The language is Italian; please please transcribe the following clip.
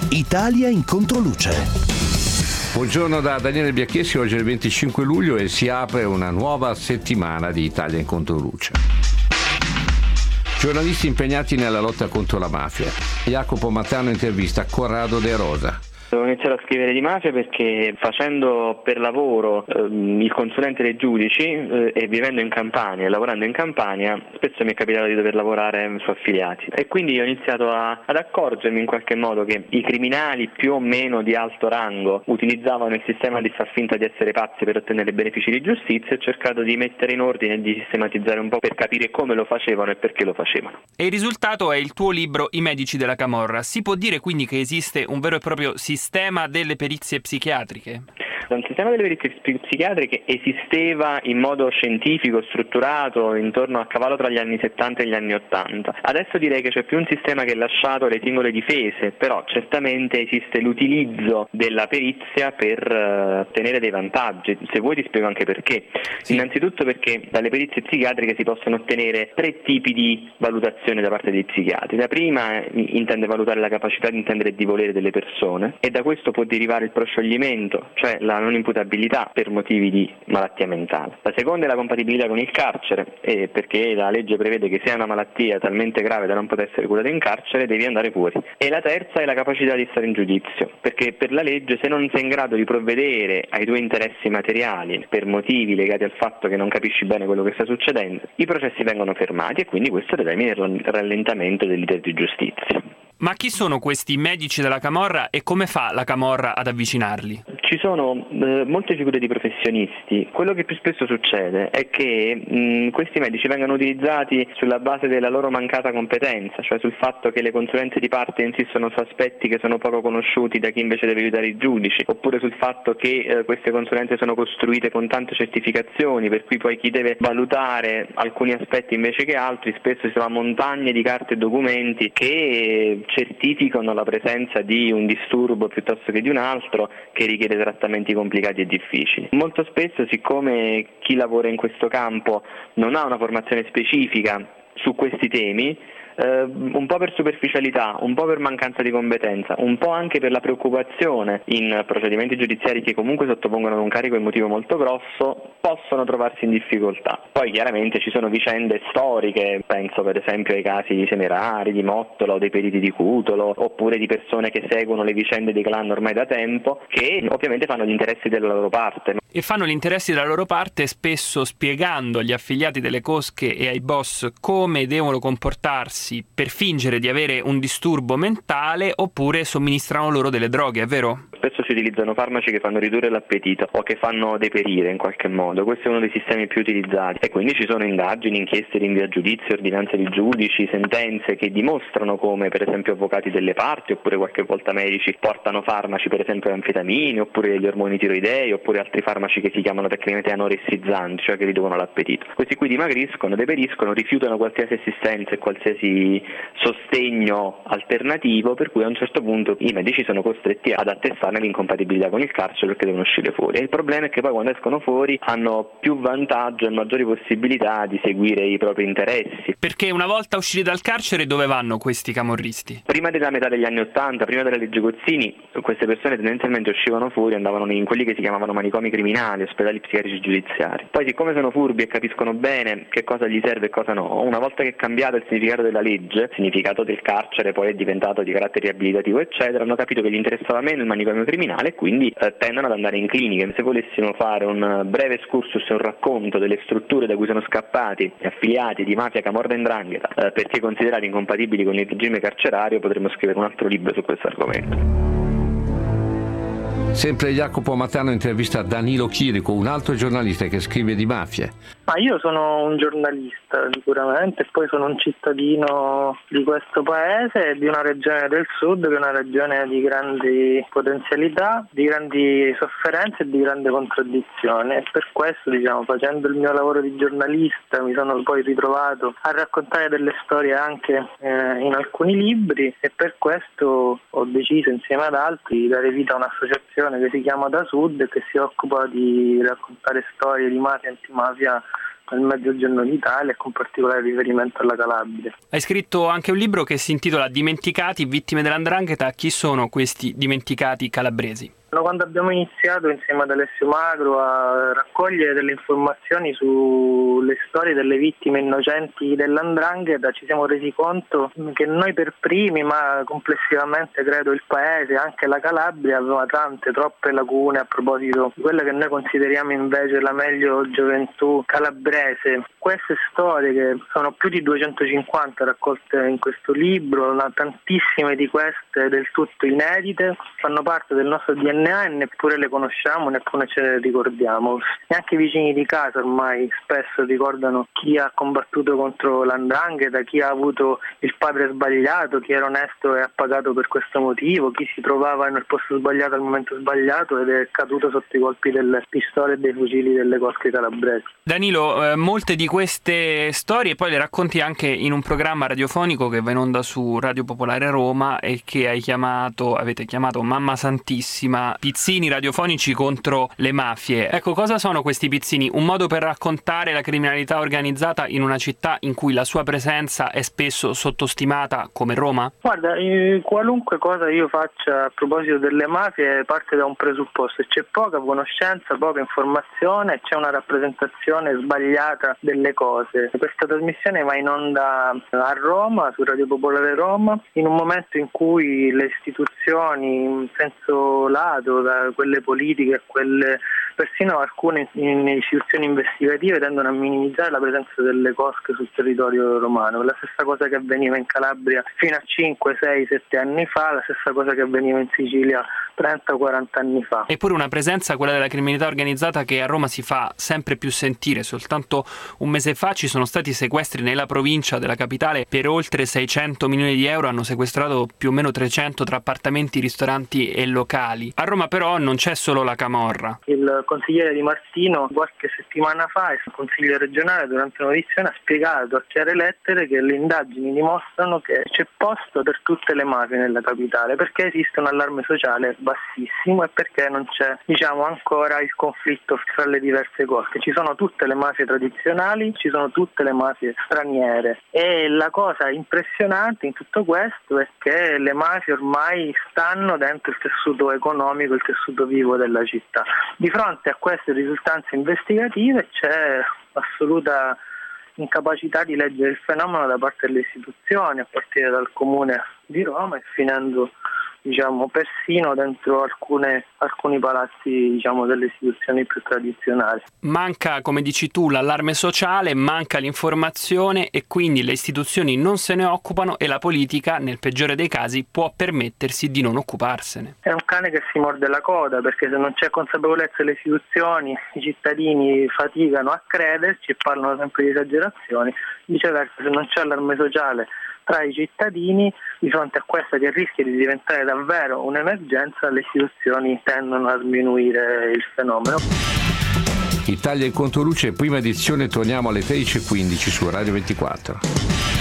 Italia in controluce. Buongiorno da Daniele Biacchessi, oggi è il 25 luglio e si apre una nuova settimana di Italia in controluce. Giornalisti impegnati nella lotta contro la mafia. Jacopo Matano intervista Corrado De Rosa. Ho iniziato a scrivere di mafia perché facendo per lavoro il consulente dei giudici e vivendo in Campania e lavorando in Campania, spesso mi è capitato di dover lavorare su affiliati e quindi ho iniziato ad accorgermi in qualche modo che i criminali più o meno di alto rango utilizzavano il sistema di far finta di essere pazzi per ottenere benefici di giustizia e ho cercato di mettere in ordine e di sistematizzare un po' per capire come lo facevano e perché lo facevano. E il risultato è il tuo libro I medici della camorra. Si può dire quindi che esiste un vero e proprio sistema delle perizie psichiatriche? Un sistema delle perizie psichiatriche esisteva in modo scientifico, strutturato, intorno a cavallo tra gli anni 70 e gli anni 80. Adesso direi che c'è più un sistema che è lasciato alle singole difese, però certamente esiste l'utilizzo della perizia per ottenere dei vantaggi. Se vuoi ti spiego anche perché. Sì. Innanzitutto perché dalle perizie psichiatriche si possono ottenere 3 tipi di valutazione da parte dei psichiatri. La prima intende valutare la capacità di intendere e di volere delle persone e da questo può derivare il proscioglimento, cioè la non imputabilità per motivi di malattia mentale. La seconda è la compatibilità con il carcere, perché la legge prevede che se hai una malattia talmente grave da non poter essere curata in carcere devi andare fuori. E la terza è la capacità di stare in giudizio, perché per la legge se non sei in grado di provvedere ai tuoi interessi materiali per motivi legati al fatto che non capisci bene quello che sta succedendo, i processi vengono fermati e quindi questo determina il rallentamento dell'iter di giustizia. Ma chi sono questi medici della camorra e come fa la camorra ad avvicinarli? Ci sono molte figure di professionisti. Quello che più spesso succede è che questi medici vengano utilizzati sulla base della loro mancata competenza, cioè sul fatto che le consulenze di parte insistono su aspetti che sono poco conosciuti da chi invece deve aiutare i giudici, oppure sul fatto che queste consulenze sono costruite con tante certificazioni, per cui poi chi deve valutare alcuni aspetti invece che altri spesso si trova montagne di carte e documenti che certificano la presenza di un disturbo piuttosto che di un altro che richiede trattamenti complicati e difficili. Molto spesso, siccome chi lavora in questo campo non ha una formazione specifica su questi temi, un po' per superficialità, un po' per mancanza di competenza, un po' anche per la preoccupazione in procedimenti giudiziari che comunque sottopongono ad un carico emotivo molto grosso, possono trovarsi in difficoltà. Poi chiaramente ci sono vicende storiche, penso per esempio ai casi Semerari, di Mottola o dei periti di Cutolo, oppure di persone che seguono le vicende dei clan ormai da tempo, che ovviamente fanno gli interessi della loro parte. E fanno gli interessi della loro parte spesso spiegando agli affiliati delle cosche e ai boss come devono comportarsi per fingere di avere un disturbo mentale, oppure somministrano loro delle droghe, è vero? Spesso si utilizzano farmaci che fanno ridurre l'appetito o che fanno deperire in qualche modo. Questo è uno dei sistemi più utilizzati e quindi ci sono indagini, inchieste, rinvii a giudizio, ordinanze di giudici, sentenze che dimostrano come per esempio avvocati delle parti oppure qualche volta medici portano farmaci, per esempio anfetamine oppure degli ormoni tiroidei oppure altri farmaci che si chiamano tecnicamente anoressizzanti, cioè che riducono l'appetito. Questi qui dimagriscono, deperiscono, rifiutano qualsiasi assistenza e qualsiasi sostegno alternativo, per cui a un certo punto i medici sono costretti ad attestarne l'incompatibilità con il carcere perché devono uscire fuori. E il problema è che poi quando escono fuori hanno più vantaggio e maggiori possibilità di seguire i propri interessi. Perché una volta usciti dal carcere dove vanno questi camorristi? Prima della metà degli anni 80, prima della legge Gozzini, queste persone tendenzialmente uscivano fuori e andavano in quelli che si chiamavano manicomi criminali, ospedali psichiatrici giudiziari. Poi siccome sono furbi e capiscono bene che cosa gli serve e cosa no, una volta che è cambiato il significato della legge, il significato del carcere poi è diventato di carattere riabilitativo eccetera, hanno capito che gli interessava meno il manicomio criminale e quindi tendono ad andare in cliniche. Se volessimo fare un breve excursus e un racconto delle strutture da cui sono scappati gli affiliati di mafia, camorra e 'ndrangheta perché considerati incompatibili con il regime carcerario, potremmo scrivere un altro libro su questo argomento. Sempre Jacopo Matano intervista Danilo Chirico, un altro giornalista che scrive di mafie. Ma io sono un giornalista sicuramente, e poi sono un cittadino di questo paese e di una regione del sud che è una regione di grandi potenzialità, di grandi sofferenze e di grande contraddizione, e per questo, facendo il mio lavoro di giornalista mi sono poi ritrovato a raccontare delle storie anche in alcuni libri, e per questo ho deciso insieme ad altri di dare vita a un'associazione che si chiama Da Sud e che si occupa di raccontare storie di mafia e antimafia nel mezzogiorno d'Italia e con particolare riferimento alla Calabria. Hai scritto anche un libro che si intitola Dimenticati, vittime dell''ndrangheta. Chi sono questi dimenticati calabresi? Quando abbiamo iniziato insieme ad Alessio Magro a raccogliere delle informazioni sulle storie delle vittime innocenti dell''ndrangheta, ci siamo resi conto che noi per primi, ma complessivamente credo il paese, anche la Calabria, aveva troppe lacune a proposito di quella che noi consideriamo invece la meglio gioventù calabrese. Queste storie, che sono più di 250 raccolte in questo libro, tantissime di queste del tutto inedite, fanno parte del nostro DNA e neppure le conosciamo, neppure ce le ricordiamo. Neanche i vicini di casa ormai spesso ricordano chi ha combattuto contro l''ndrangheta, chi ha avuto il padre sbagliato, chi era onesto e ha pagato per questo motivo, chi si trovava nel posto sbagliato al momento sbagliato ed è caduto sotto i colpi delle pistole e dei fucili delle cosche calabresi. Danilo, molte di queste storie poi le racconti anche in un programma radiofonico che va in onda su Radio Popolare Roma e che avete chiamato Mamma Santissima, pizzini radiofonici contro le mafie. Ecco, cosa sono questi pizzini? Un modo per raccontare la criminalità organizzata in una città in cui la sua presenza è spesso sottostimata come Roma? Guarda, qualunque cosa io faccia a proposito delle mafie parte da un presupposto: c'è poca conoscenza, poca informazione e c'è una rappresentazione sbagliata delle cose. Questa trasmissione va in onda a Roma, su Radio Popolare Roma, in un momento in cui le istituzioni in senso lato, da quelle politiche a quelle, persino alcune istituzioni investigative, tendono a minimizzare la presenza delle cosche sul territorio romano. La stessa cosa che avveniva in Calabria fino a 5, 6, 7 anni fa, la stessa cosa che avveniva in Sicilia 30, 40 anni fa. Eppure una presenza, quella della criminalità organizzata, che a Roma si fa sempre più sentire. Soltanto un mese fa ci sono stati sequestri nella provincia della capitale per oltre 600 milioni di euro, hanno sequestrato più o meno 300 tra appartamenti, ristoranti e locali. A Roma però non c'è solo la camorra. Il consigliere Di Martino qualche settimana fa, il consiglio regionale, durante un'audizione ha spiegato a chiare lettere che le indagini dimostrano che c'è posto per tutte le mafie nella capitale, perché esiste un allarme sociale bassissimo e perché non c'è, ancora il conflitto fra le diverse cosche. Ci sono tutte le mafie tradizionali, ci sono tutte le mafie straniere, e la cosa impressionante in tutto questo è che le mafie ormai stanno dentro il tessuto economico, il tessuto vivo della città. Di fronte a queste risultanze investigative c'è assoluta incapacità di leggere il fenomeno da parte delle istituzioni, a partire dal Comune di Roma e finendo persino dentro alcuni palazzi delle istituzioni più tradizionali. Manca, come dici tu, l'allarme sociale, manca l'informazione e quindi le istituzioni non se ne occupano e la politica, nel peggiore dei casi, può permettersi di non occuparsene. È un cane che si morde la coda, perché se non c'è consapevolezza delle istituzioni, i cittadini faticano a crederci e parlano sempre di esagerazioni. Viceversa, se non c'è allarme sociale tra i cittadini, di fronte a questa che rischia di diventare davvero un'emergenza, le istituzioni tendono a sminuire il fenomeno. Italia in Controluce, prima edizione, torniamo alle 13:15 su Radio 24.